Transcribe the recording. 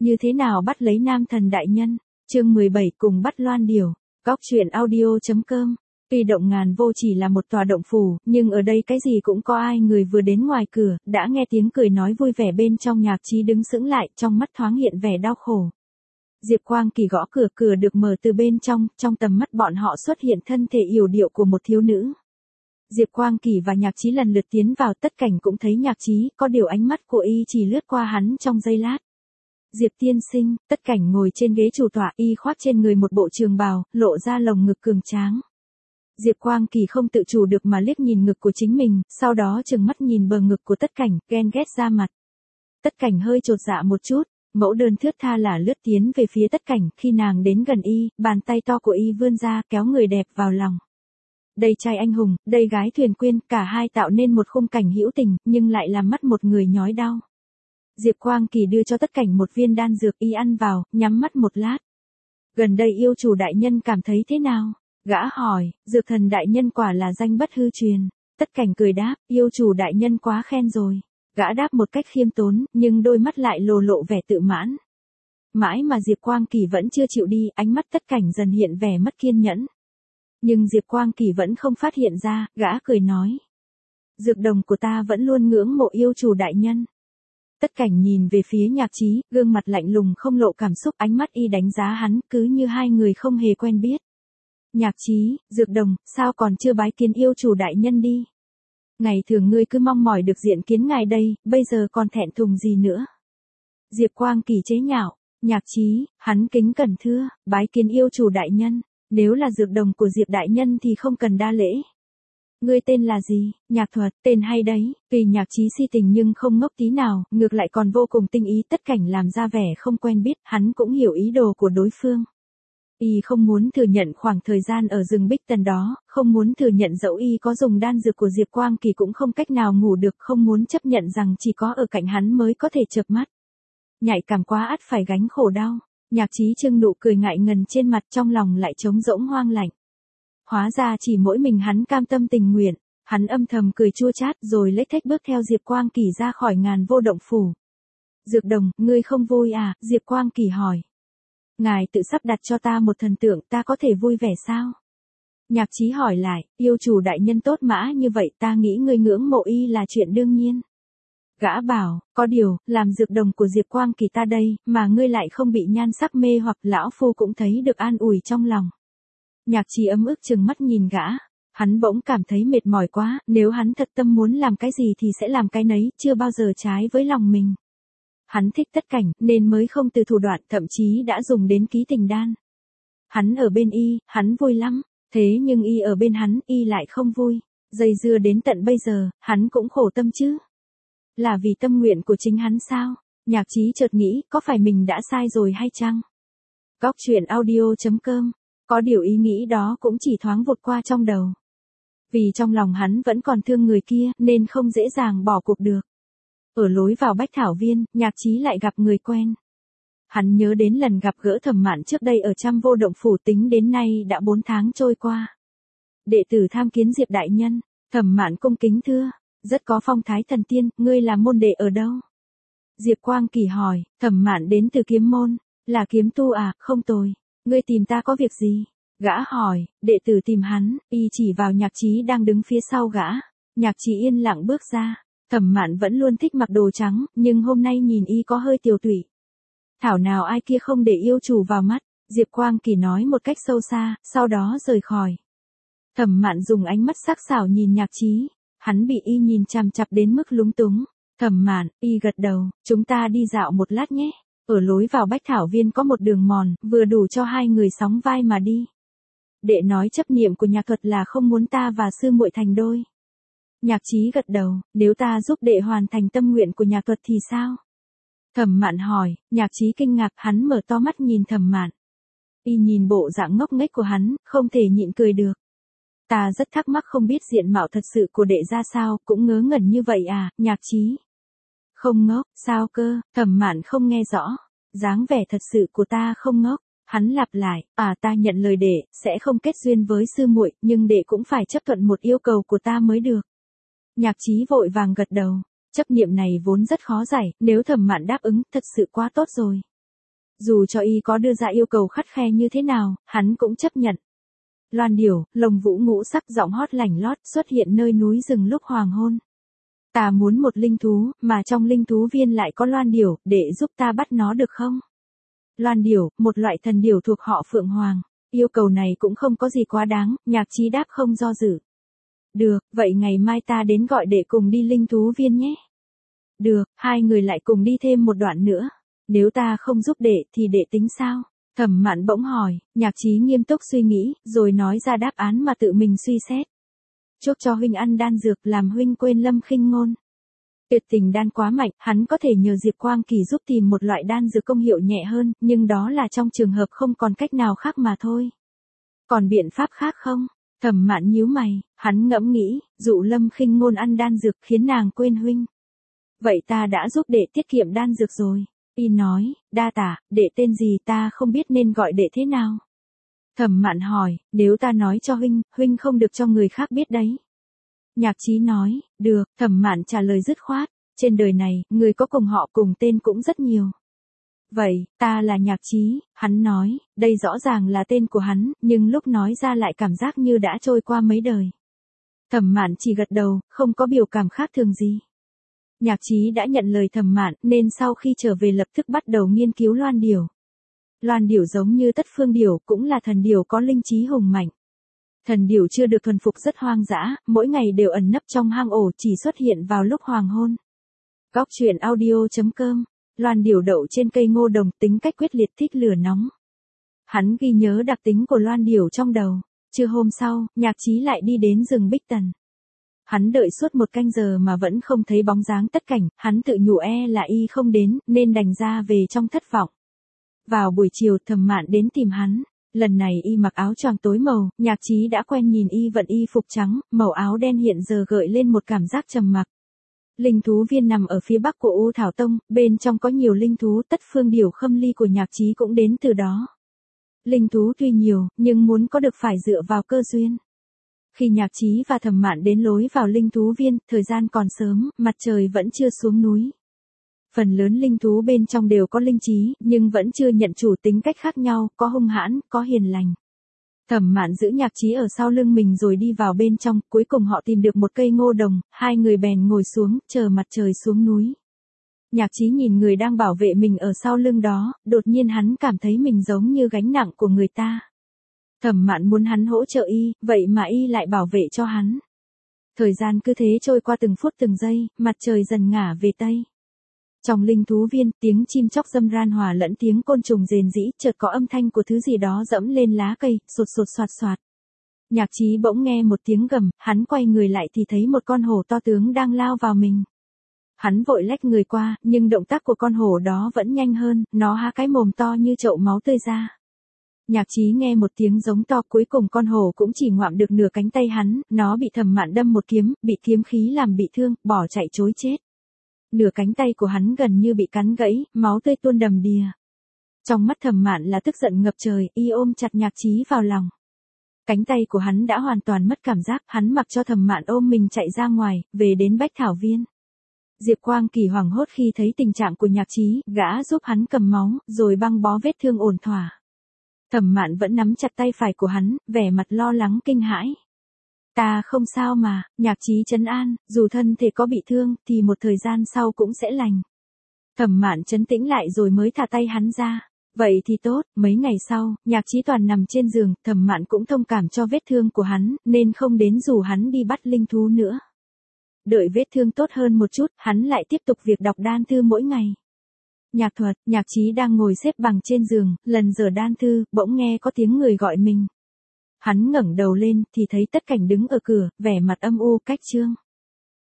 Như thế nào bắt lấy nam thần đại nhân? Chương 17 cùng bắt loan điểu. Góc truyện audio.com. Tuy động ngàn vô chỉ là một tòa động phủ, nhưng ở đây cái gì cũng có ai. Người vừa đến ngoài cửa, đã nghe tiếng cười nói vui vẻ bên trong. Nhạc Chí đứng sững lại, trong mắt thoáng hiện vẻ đau khổ. Diệp Quang Kỳ gõ cửa, cửa được mở từ bên trong tầm mắt bọn họ xuất hiện thân thể yểu điệu của một thiếu nữ. Diệp Quang Kỳ và Nhạc Chí lần lượt tiến vào, Tất Cảnh cũng thấy Nhạc Chí, có điều ánh mắt của y chỉ lướt qua hắn trong giây lát. Diệp tiên sinh. Tất Cảnh ngồi trên ghế chủ tọa, y khoác trên người một bộ trường bào, lộ ra lồng ngực cường tráng. Diệp Quang Kỳ không tự chủ được mà liếc nhìn ngực của chính mình, sau đó trừng mắt nhìn bờ ngực của Tất Cảnh, ghen ghét ra mặt. Tất Cảnh hơi chột dạ một chút, mẫu đơn thướt tha là lướt tiến về phía Tất Cảnh, khi nàng đến gần y, bàn tay to của y vươn ra kéo người đẹp vào lòng. Đây trai anh hùng, đây gái thuyền quyên, cả hai tạo nên một khung cảnh hữu tình, nhưng lại làm mắt một người nhói đau. Diệp Quang Kỳ đưa cho Tất Cảnh một viên đan dược, y ăn vào, nhắm mắt một lát. Gần đây yêu chủ đại nhân cảm thấy thế nào? Gã hỏi. Dược thần đại nhân quả là danh bất hư truyền. Tất Cảnh cười đáp, yêu chủ đại nhân quá khen rồi. Gã đáp một cách khiêm tốn, nhưng đôi mắt lại lộ vẻ tự mãn. Mãi mà Diệp Quang Kỳ vẫn chưa chịu đi, ánh mắt Tất Cảnh dần hiện vẻ mất kiên nhẫn. Nhưng Diệp Quang Kỳ vẫn không phát hiện ra, gã cười nói. Dược đồng của ta vẫn luôn ngưỡng mộ yêu chủ đại nhân. Tất Cảnh nhìn về phía Nhạc Chí, gương mặt lạnh lùng không lộ cảm xúc, ánh mắt y đánh giá hắn, cứ như hai người không hề quen biết. Nhạc Chí, dược đồng, sao còn chưa bái kiến yêu chủ đại nhân đi? Ngày thường ngươi cứ mong mỏi được diện kiến ngài đây, bây giờ còn thẹn thùng gì nữa? Diệp Quang Kỳ chế nhạo. Nhạc Chí, hắn kính cẩn thưa, bái kiến yêu chủ đại nhân. Nếu là dược đồng của Diệp đại nhân thì không cần đa lễ. Ngươi tên là gì? Nhạc Thuật. Tên hay đấy. Tuy Nhạc Chí si tình nhưng không ngốc tí nào, ngược lại còn vô cùng tinh ý. Tất Cảnh làm ra vẻ không quen biết, hắn cũng hiểu ý đồ của đối phương. Y không muốn thừa nhận khoảng thời gian ở rừng Bích Tần đó, không muốn thừa nhận dẫu y có dùng đan dược của Diệp Quang Kỳ cũng không cách nào ngủ được, không muốn chấp nhận rằng chỉ có ở cạnh hắn mới có thể chợp mắt. Nhạy cảm quá ắt phải gánh khổ đau. Nhạc Chí trưng nụ cười ngại ngần trên mặt, trong lòng lại trống rỗng hoang lạnh. Hóa ra chỉ mỗi mình hắn cam tâm tình nguyện. Hắn âm thầm cười chua chát rồi lếch thếch bước theo Diệp Quang Kỳ ra khỏi ngàn vô động phủ. Dược đồng, ngươi không vui à? Diệp Quang Kỳ hỏi. Ngài tự sắp đặt cho ta một thần tượng, ta có thể vui vẻ sao? Nhạc Chí hỏi lại, yêu chủ đại nhân tốt mã như vậy, ta nghĩ ngươi ngưỡng mộ y là chuyện đương nhiên. Gã bảo, có điều, làm dược đồng của Diệp Quang Kỳ ta đây, mà ngươi lại không bị nhan sắc mê hoặc, lão phu cũng thấy được an ủi trong lòng. Nhạc Chí ấm ức trừng mắt nhìn gã, hắn bỗng cảm thấy mệt mỏi quá, nếu hắn thật tâm muốn làm cái gì thì sẽ làm cái nấy, chưa bao giờ trái với lòng mình. Hắn thích Tất Cảnh, nên mới không từ thủ đoạn, thậm chí đã dùng đến ký tình đan. Hắn ở bên y, hắn vui lắm, thế nhưng y ở bên hắn, y lại không vui. Dây dưa đến tận bây giờ, hắn cũng khổ tâm chứ. Là vì tâm nguyện của chính hắn sao? Nhạc Chí chợt nghĩ, có phải mình đã sai rồi hay chăng? Góc truyện audio.com. Có điều ý nghĩ đó cũng chỉ thoáng vụt qua trong đầu. Vì trong lòng hắn vẫn còn thương người kia, nên không dễ dàng bỏ cuộc được. Ở lối vào Bách Thảo Viên, Nhạc Chí lại gặp người quen. Hắn nhớ đến lần gặp gỡ Thẩm Mạn trước đây ở Trăm Vô Động Phủ, tính đến nay đã 4 tháng trôi qua. Đệ tử tham kiến Diệp đại nhân. Thẩm Mạn cung kính thưa. Rất có phong thái thần tiên, ngươi là môn đệ ở đâu? Diệp Quang Kỳ hỏi. Thẩm Mạn đến từ Kiếm môn. Là kiếm tu à? Không tồi. Ngươi tìm ta có việc gì? Gã hỏi. Đệ tử tìm hắn. Y chỉ vào Nhạc Chí đang đứng phía sau gã. Nhạc Chí yên lặng bước ra. Thẩm Mạn vẫn luôn thích mặc đồ trắng, nhưng hôm nay nhìn y có hơi tiều tụy. Thảo nào ai kia không để yêu chủ vào mắt. Diệp Quang Kỳ nói một cách sâu xa, sau đó rời khỏi. Thẩm Mạn dùng ánh mắt sắc sảo nhìn Nhạc Chí. Hắn bị y nhìn chằm chằm đến mức lúng túng. Thẩm Mạn, y gật đầu, chúng ta đi dạo một lát nhé. Ở lối vào Bách Thảo Viên có một đường mòn, vừa đủ cho hai người sóng vai mà đi. Đệ nói chấp niệm của Nhạc Thuật là không muốn ta và sư muội thành đôi. Nhạc Chí gật đầu, nếu ta giúp đệ hoàn thành tâm nguyện của Nhạc Thuật thì sao? Thẩm Mạn hỏi. Nhạc Chí kinh ngạc, hắn mở to mắt nhìn Thẩm Mạn. Y nhìn bộ dạng ngốc nghếch của hắn, không thể nhịn cười được. Ta rất thắc mắc không biết diện mạo thật sự của đệ ra sao, cũng ngớ ngẩn như vậy à? Nhạc Chí. Không ngốc, sao cơ? Thẩm Mạn không nghe rõ. Dáng vẻ thật sự của ta không ngốc. Hắn lặp lại, ta nhận lời đệ, sẽ không kết duyên với sư muội, nhưng đệ cũng phải chấp thuận một yêu cầu của ta mới được. Nhạc Chí vội vàng gật đầu. Chấp niệm này vốn rất khó giải, nếu Thẩm Mạn đáp ứng, thật sự quá tốt rồi. Dù cho y có đưa ra yêu cầu khắt khe như thế nào, hắn cũng chấp nhận. Loan điểu, lồng vũ ngũ sắc giọng hót lảnh lót xuất hiện nơi núi rừng lúc hoàng hôn. Ta muốn một linh thú, mà trong linh thú viên lại có loan điểu, để giúp ta bắt nó được không? Loan điểu, một loại thần điểu thuộc họ Phượng Hoàng. Yêu cầu này cũng không có gì quá đáng, Nhạc Chí đáp không do dự. Được, vậy ngày mai ta đến gọi đệ cùng đi linh thú viên nhé. Được, hai người lại cùng đi thêm một đoạn nữa. Nếu ta không giúp đệ thì đệ tính sao? Thẩm Mạn bỗng hỏi, Nhạc Chí nghiêm túc suy nghĩ, rồi nói ra đáp án mà tự mình suy xét. Chúc cho huynh ăn đan dược làm huynh quên Lâm Khinh Ngôn. Tuyệt tình đan quá mạnh, hắn có thể nhờ Diệp Quang Kỳ giúp tìm một loại đan dược công hiệu nhẹ hơn, nhưng đó là trong trường hợp không còn cách nào khác mà thôi. Còn biện pháp khác không? Thẩm Mạn nhíu mày, hắn ngẫm nghĩ, dụ Lâm Khinh Ngôn ăn đan dược khiến nàng quên huynh. Vậy ta đã giúp đệ tiết kiệm đan dược rồi. Y nói, đa tạ, đệ tên gì ta không biết nên gọi đệ thế nào. Thẩm Mạn hỏi, nếu ta nói cho huynh, huynh không được cho người khác biết đấy. Nhạc Chí nói, được, Thẩm Mạn trả lời dứt khoát, trên đời này, người có cùng họ cùng tên cũng rất nhiều. Vậy, ta là Nhạc Chí, hắn nói, đây rõ ràng là tên của hắn, nhưng lúc nói ra lại cảm giác như đã trôi qua mấy đời. Thẩm Mạn chỉ gật đầu, không có biểu cảm khác thường gì. Nhạc Chí đã nhận lời Thẩm Mạn, nên sau khi trở về lập tức bắt đầu nghiên cứu loan điểu. Loan điểu giống như Tất Phương điểu, cũng là thần điểu có linh trí hùng mạnh. Thần điểu chưa được thuần phục rất hoang dã, mỗi ngày đều ẩn nấp trong hang ổ chỉ xuất hiện vào lúc hoàng hôn. Góc truyện audio.com. Loan điểu đậu trên cây ngô đồng, tính cách quyết liệt, thích lửa nóng. Hắn ghi nhớ đặc tính của loan điểu trong đầu. Trưa hôm sau, Nhạc Chí lại đi đến rừng Bích Tần. Hắn đợi suốt 1 canh giờ mà vẫn không thấy bóng dáng Tất Cảnh, hắn tự nhủ là y không đến, nên đành ra về trong thất vọng. Vào buổi chiều Thẩm Mạn đến tìm hắn. Lần này y mặc áo choàng tối màu, Nhạc Chí đã quen nhìn y vận y phục trắng, màu áo đen hiện giờ gợi lên một cảm giác trầm mặc. Linh thú viên nằm ở phía bắc của U Thảo Tông, bên trong có nhiều linh thú, Tất Phương điểu Khâm Ly của Nhạc Chí cũng đến từ đó. Linh thú tuy nhiều, nhưng muốn có được phải dựa vào cơ duyên. Khi Nhạc Chí và Thẩm Mạn đến lối vào linh thú viên, thời gian còn sớm, mặt trời vẫn chưa xuống núi. Phần lớn linh thú bên trong đều có linh trí, nhưng vẫn chưa nhận chủ, tính cách khác nhau, có hung hãn, có hiền lành. Thẩm Mạn giữ Nhạc Chí ở sau lưng mình rồi đi vào bên trong, cuối cùng họ tìm được một cây ngô đồng, hai người bèn ngồi xuống, chờ mặt trời xuống núi. Nhạc Chí nhìn người đang bảo vệ mình ở sau lưng đó, đột nhiên hắn cảm thấy mình giống như gánh nặng của người ta. Thẩm Mạn muốn hắn hỗ trợ y, vậy mà y lại bảo vệ cho hắn. Thời gian cứ thế trôi qua từng phút từng giây, mặt trời dần ngả về tây. Trong linh thú viên, tiếng chim chóc râm ran hòa lẫn tiếng côn trùng rền rĩ, chợt có âm thanh của thứ gì đó dẫm lên lá cây, sột sột soạt soạt. Nhạc Chí bỗng nghe một tiếng gầm, hắn quay người lại thì thấy một con hổ to tướng đang lao vào mình. Hắn vội lách người qua, nhưng động tác của con hổ đó vẫn nhanh hơn, nó há cái mồm to như chậu máu tươi ra. Nhạc Chí nghe một tiếng giống to, cuối cùng con hổ cũng chỉ ngoạm được nửa cánh tay hắn, nó bị Thẩm Mạn đâm một kiếm, bị kiếm khí làm bị thương, bỏ chạy trối chết. Nửa cánh tay của hắn gần như bị cắn gãy, máu tươi tuôn đầm đìa. Trong mắt Thẩm Mạn là tức giận ngập trời, y ôm chặt Nhạc Chí vào lòng. Cánh tay của hắn đã hoàn toàn mất cảm giác, hắn mặc cho Thẩm Mạn ôm mình chạy ra ngoài, về đến Bách Thảo Viên. Diệp Quang Kỳ hoảng hốt khi thấy tình trạng của Nhạc Chí, gã giúp hắn cầm máu, rồi băng bó vết thương ổn thỏa. Thẩm Mạn vẫn nắm chặt tay phải của hắn, vẻ mặt lo lắng kinh hãi. Ta không sao mà, Nhạc Chí trấn an, dù thân thể có bị thương, thì một thời gian sau cũng sẽ lành. Thẩm Mạn trấn tĩnh lại rồi mới thả tay hắn ra. Vậy thì tốt, mấy ngày sau, Nhạc Chí toàn nằm trên giường, Thẩm Mạn cũng thông cảm cho vết thương của hắn, nên không đến rủ hắn đi bắt linh thú nữa. Đợi vết thương tốt hơn một chút, hắn lại tiếp tục việc đọc đan thư mỗi ngày. Nhạc Thuật, Nhạc Chí đang ngồi xếp bằng trên giường, lần dở đan thư, bỗng nghe có tiếng người gọi mình. Hắn ngẩng đầu lên, thì thấy Tất Cảnh đứng ở cửa, vẻ mặt âm u, Cách Trương.